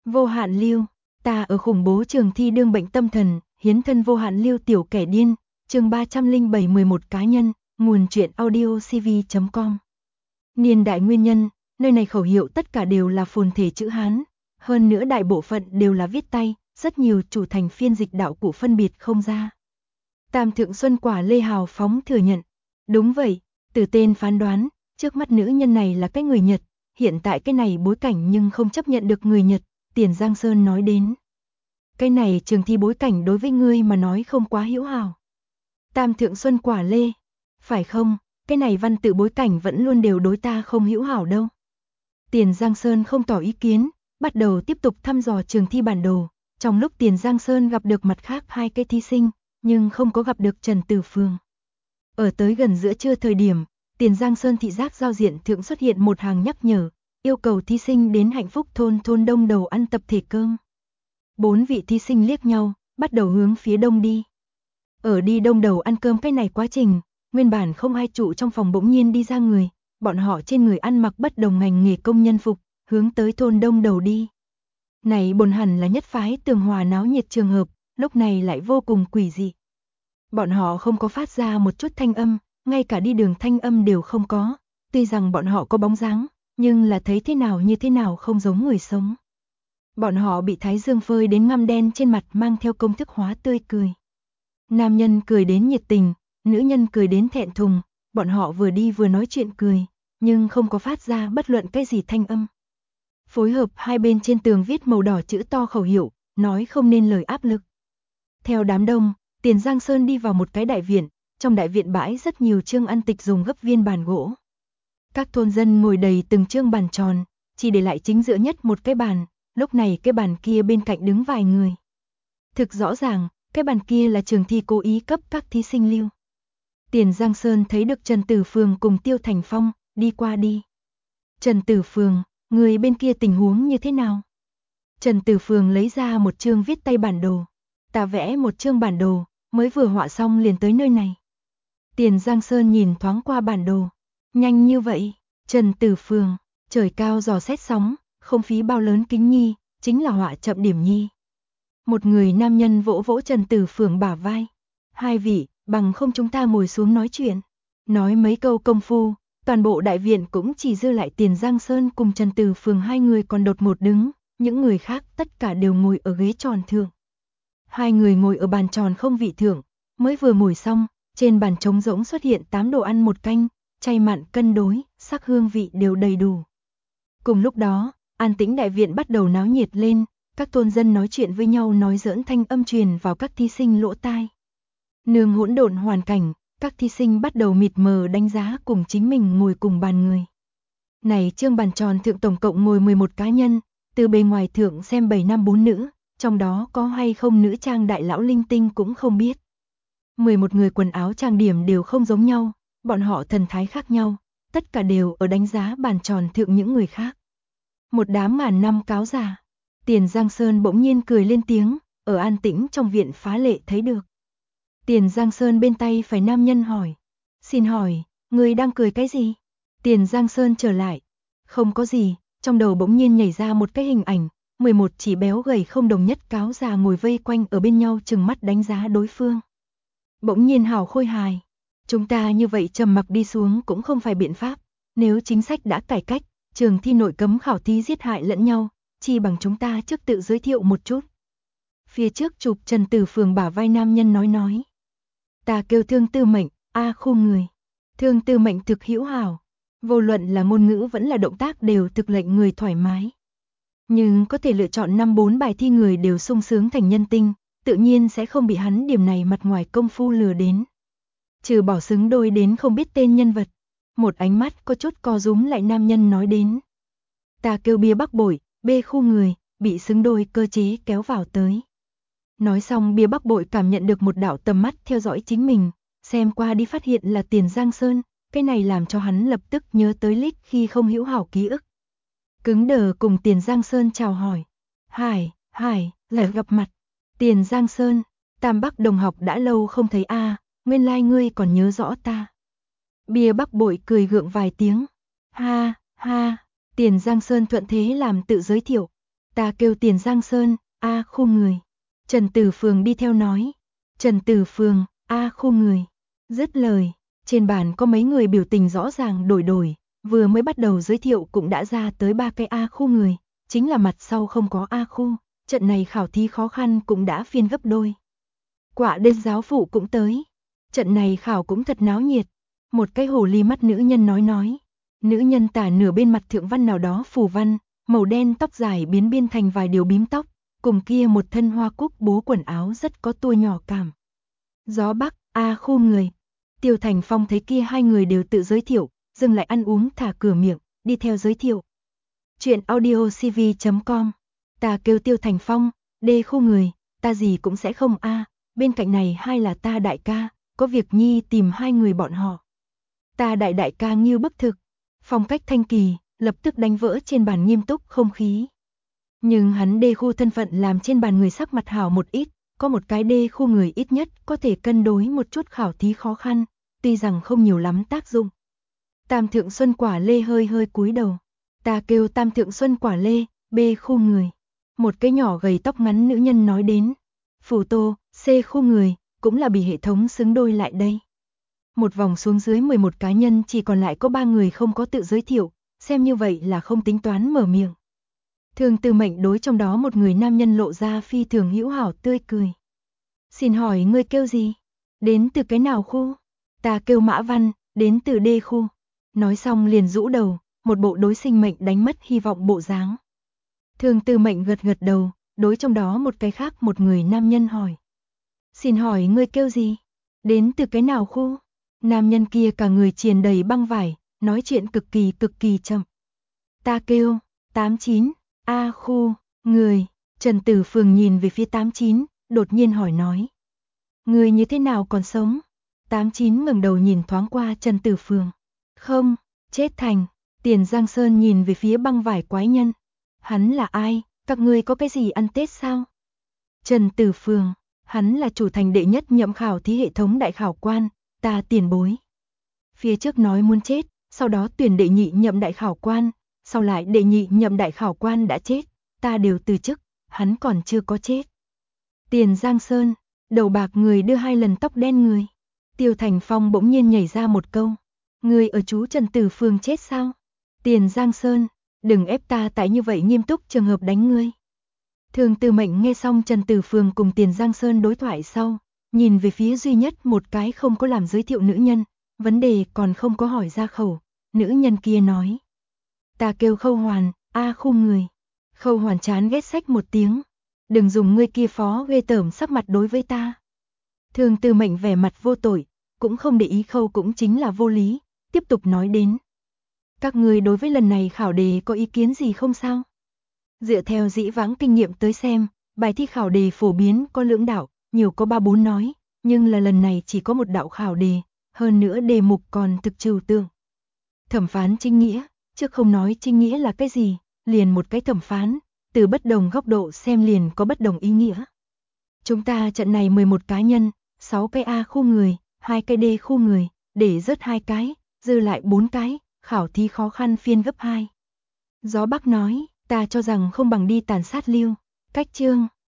Vô hạn lưu, ta ở khủng bố trường thi đương bệnh tâm thần, hiến thân vô hạn lưu tiểu kẻ điên, chương 307 11 cá nhân, nguồn truyện audio cv.com. Niên đại nguyên nhân, nơi này khẩu hiệu tất cả đều là phồn thể chữ Hán, hơn nữa đại bộ phận đều là viết tay, rất nhiều chủ thành phiên dịch đạo cụ phân biệt không ra. Tam Thượng Xuân Quả Lê hào phóng thừa nhận, đúng vậy, từ tên phán đoán, trước mắt nữ nhân này là cái người Nhật, hiện tại cái này bối cảnh nhưng không chấp nhận được người Nhật, Tiền Giang Sơn nói đến. Cái này trường thi bối cảnh đối với ngươi mà nói không quá hữu hảo. Tam Thượng Xuân Quả Lê, phải không, cái này văn tự bối cảnh vẫn luôn đều đối ta không hữu hảo đâu. Tiền Giang Sơn không tỏ ý kiến, bắt đầu tiếp tục thăm dò trường thi bản đồ, trong lúc Tiền Giang Sơn gặp được mặt khác hai cái thí sinh, nhưng không có gặp được Trần Tử Phương. Ở tới gần giữa trưa thời điểm, Tiền Giang Sơn thị giác giao diện thượng xuất hiện một hàng nhắc nhở, yêu cầu thí sinh đến Hạnh Phúc thôn đông đầu ăn tập thể cơm. 4 vị thí sinh liếc nhau, bắt đầu hướng phía đông đi. Ở đi đông đầu ăn cơm cái này quá trình, nguyên bản không ai trụ trong phòng bỗng nhiên đi ra người, bọn họ trên người ăn mặc bất đồng ngành nghề công nhân phục, hướng tới thôn đông đầu đi. Này bồn hẳn là nhất phái tường hòa náo nhiệt trường hợp, lúc này lại vô cùng quỷ dị. Bọn họ không có phát ra một chút thanh âm, ngay cả đi đường thanh âm đều không có, tuy rằng bọn họ có bóng dáng, nhưng là thấy thế nào như thế nào không giống người sống. Bọn họ bị thái dương phơi đến ngăm đen trên mặt mang theo công thức hóa tươi cười. Nam nhân cười đến nhiệt tình, nữ nhân cười đến thẹn thùng, bọn họ vừa đi vừa nói chuyện cười, nhưng không có phát ra bất luận cái gì thanh âm. Phối hợp hai bên trên tường viết màu đỏ chữ to khẩu hiệu, nói không nên lời áp lực. Theo đám đông, Tiền Giang Sơn đi vào một cái đại viện, trong đại viện bãi rất nhiều chương ăn tịch dùng gấp viên bàn gỗ. Các thôn dân ngồi đầy từng chương bàn tròn, chỉ để lại chính giữa nhất một cái bàn, lúc này cái bàn kia bên cạnh đứng vài người. Thực rõ ràng, cái bàn kia là trường thi cố ý cấp các thí sinh lưu. Tiền Giang Sơn thấy được Trần Tử Phương cùng Tiêu Thành Phong, đi qua đi. Trần Tử Phương, người bên kia tình huống như thế nào? Trần Tử Phương lấy ra một chương viết tay bản đồ. Ta vẽ một chương bản đồ, mới vừa họa xong liền tới nơi này. Tiền Giang Sơn nhìn thoáng qua bản đồ. Nhanh như vậy, Trần Tử Phương, trời cao dò xét sóng, không phí bao lớn kính nhi, chính là họa chậm điểm nhi. Một người nam nhân vỗ vỗ Trần Tử Phương bả vai. Hai vị, bằng không chúng ta ngồi xuống nói chuyện. Nói mấy câu công phu, toàn bộ đại viện cũng chỉ dư lại Tiền Giang Sơn cùng Trần Tử Phương hai người còn đột ngột đứng, những người khác tất cả đều ngồi ở ghế tròn thượng. Hai người ngồi ở bàn tròn không vị thượng, mới vừa ngồi xong, trên bàn trống rỗng xuất hiện 8 đồ ăn một canh, chay mặn cân đối, sắc hương vị đều đầy đủ. Cùng lúc đó, an tĩnh đại viện bắt đầu náo nhiệt lên, các thôn dân nói chuyện với nhau nói giỡn thanh âm truyền vào các thí sinh lỗ tai. Nương hỗn độn hoàn cảnh, các thí sinh bắt đầu mịt mờ đánh giá cùng chính mình ngồi cùng bàn người. Này chương bàn tròn thượng tổng cộng ngồi 11 cá nhân, từ bề ngoài thượng xem 7 nam 4 nữ, trong đó có hay không nữ trang đại lão linh tinh cũng không biết. 11 người quần áo trang điểm đều không giống nhau, bọn họ thần thái khác nhau, tất cả đều ở đánh giá bàn tròn thượng những người khác. Một đám ngàn năm cáo già. Tiền Giang Sơn bỗng nhiên cười lên tiếng, ở an tĩnh trong viện phá lệ thấy được. Tiền Giang Sơn bên tay phải nam nhân hỏi. Xin hỏi, người đang cười cái gì? Tiền Giang Sơn trở lại. Không có gì, trong đầu bỗng nhiên nhảy ra một cái hình ảnh, 11 chỉ béo gầy không đồng nhất cáo già ngồi vây quanh ở bên nhau chừng mắt đánh giá đối phương. Bỗng nhiên hào khôi hài. Chúng ta như vậy trầm mặc đi xuống cũng không phải biện pháp. Nếu chính sách đã cải cách, trường thi nội cấm khảo thí giết hại lẫn nhau, chi bằng chúng ta trước tự giới thiệu một chút. Phía trước chụp Trần Tử Phương bả vai nam nhân nói. Ta kêu Thương Tư Mệnh, khu người. Thương Tư Mệnh thực hữu hảo. Vô luận là ngôn ngữ vẫn là động tác đều thực lệnh người thoải mái. Nhưng có thể lựa chọn 5-4 bài thi người đều sung sướng thành nhân tinh, tự nhiên sẽ không bị hắn điểm này mặt ngoài công phu lừa đến. Trừ bỏ xứng đôi đến không biết tên nhân vật. Một ánh mắt có chút co rúm lại nam nhân nói đến. Ta kêu Bia Bắc Bội, B khu người, bị xứng đôi cơ chế kéo vào tới. Nói xong Bia Bắc Bội cảm nhận được một đạo tầm mắt theo dõi chính mình, xem qua đi phát hiện là Tiền Giang Sơn, cái này làm cho hắn lập tức nhớ tới lít khi không hữu hảo ký ức. Cứng đờ cùng Tiền Giang Sơn chào hỏi. Hải, lại gặp mặt. Tiền Giang Sơn, Tam Bắc đồng học đã lâu không thấy nguyên lai ngươi còn nhớ rõ ta. Bia Bắc Bội cười gượng vài tiếng. Ha, Tiền Giang Sơn thuận thế làm tự giới thiệu. Ta kêu Tiền Giang Sơn, A khu người. Trần Tử Phường đi theo nói. Trần Tử Phường, A khu người. Dứt lời, trên bàn có mấy người biểu tình rõ ràng đổi, vừa mới bắt đầu giới thiệu cũng đã ra tới 3 cái A khu người, chính là mặt sau không có A khu, trận này khảo thí khó khăn cũng đã phiên gấp đôi. Quả đêm giáo phụ cũng tới, trận này khảo cũng thật náo nhiệt, một cái hồ ly mắt nữ nhân nói. Nữ nhân tả nửa bên mặt thượng văn nào đó phù văn, màu đen tóc dài biến biên thành vài điều bím tóc, cùng kia một thân hoa cúc bố quần áo rất có tua nhỏ cảm. Gió Bắc, A khu người. Tiêu Thành Phong thấy kia hai người đều tự giới thiệu, dừng lại ăn uống thả cửa miệng, đi theo giới thiệu. Chuyện audiocv.com. Ta kêu Tiêu Thành Phong, D khu người, ta gì cũng sẽ không a, bên cạnh này hai là ta đại ca, có việc nhi tìm hai người bọn họ. Ta đại ca nghiêu bức thực, phong cách thanh kỳ, lập tức đánh vỡ trên bàn nghiêm túc không khí. Nhưng hắn D khu thân phận làm trên bàn người sắc mặt hảo một ít, có một cái D khu người ít nhất có thể cân đối một chút khảo thí khó khăn, tuy rằng không nhiều lắm tác dụng. Tam Thượng Xuân Quả Lê hơi cúi đầu. Ta kêu Tam Thượng Xuân Quả Lê, B khu người. Một cái nhỏ gầy tóc ngắn nữ nhân nói đến. Phủ Tô, C khu người, cũng là bị hệ thống xứng đôi lại đây. Một vòng xuống dưới 11 cá nhân chỉ còn lại có 3 người không có tự giới thiệu, xem như vậy là không tính toán mở miệng. Thường Tư Mệnh đối trong đó một người nam nhân lộ ra phi thường hữu hảo tươi cười. Xin hỏi ngươi kêu gì? Đến từ cái nào khu? Ta kêu Mã Văn, đến từ D khu. Nói xong liền rũ đầu, một bộ đối sinh mệnh đánh mất hy vọng bộ dáng. Thường Tư Mệnh gật đầu, đối trong đó một cái khác một người nam nhân hỏi. Xin hỏi ngươi kêu gì? Đến từ cái nào khu? Nam nhân kia cả người triền đầy băng vải, nói chuyện cực kỳ chậm. Ta kêu, 89, A khu, người. Trần Tử Phường nhìn về phía 89, đột nhiên hỏi nói. Người như thế nào còn sống? 89 ngẩng đầu nhìn thoáng qua Trần Tử Phường. Không, chết thành. Tiền Giang Sơn nhìn về phía băng vải quái nhân. Hắn là ai? Các ngươi có cái gì ăn Tết sao? Trần Tử Phường, hắn là chủ thành đệ nhất nhậm khảo thí hệ thống đại khảo quan, ta tiền bối. Phía trước nói muốn chết, sau đó tuyển đệ nhị nhậm đại khảo quan, sau lại đệ nhị nhậm đại khảo quan đã chết, ta đều từ chức, hắn còn chưa có chết. Tiền Giang Sơn, đầu bạc người đưa 2 lần tóc đen người. Tiêu Thành Phong bỗng nhiên nhảy ra một câu. Người ở chú Trần Tử Phường chết sao? Tiền Giang Sơn, đừng ép ta tại như vậy nghiêm túc trường hợp đánh ngươi. Thường Tư Mệnh nghe xong Trần Tử Phường cùng Tiền Giang Sơn đối thoại sau, nhìn về phía duy nhất một cái không có làm giới thiệu nữ nhân, vấn đề còn không có hỏi ra khẩu, nữ nhân kia nói. Ta kêu Khâu Hoàn, A khu người. Khâu Hoàn chán ghét xách một tiếng. Đừng dùng ngươi kia phó ghê tởm sắc mặt đối với ta. Thường Tư Mệnh vẻ mặt vô tội, cũng không để ý Khâu cũng chính là vô lý, tiếp tục nói đến. Các ngươi đối với lần này khảo đề có ý kiến gì không sao? Dựa theo dĩ vãng kinh nghiệm tới xem, bài thi khảo đề phổ biến có lưỡng đạo, nhiều có 3-4 nói, nhưng là lần này chỉ có một đạo khảo đề, hơn nữa đề mục còn thực trừu tượng. Thẩm phán chính nghĩa, chứ không nói chính nghĩa là cái gì, liền một cái thẩm phán, từ bất đồng góc độ xem liền có bất đồng ý nghĩa. Chúng ta trận này 11 cá nhân, 6 cái A khu người, 2 cái D khu người, để rớt 2 cái, dư lại 4 cái, khảo thi khó khăn phiên gấp 2. Gió Bắc nói, ta cho rằng không bằng đi tàn sát Lưu, Cách Trương,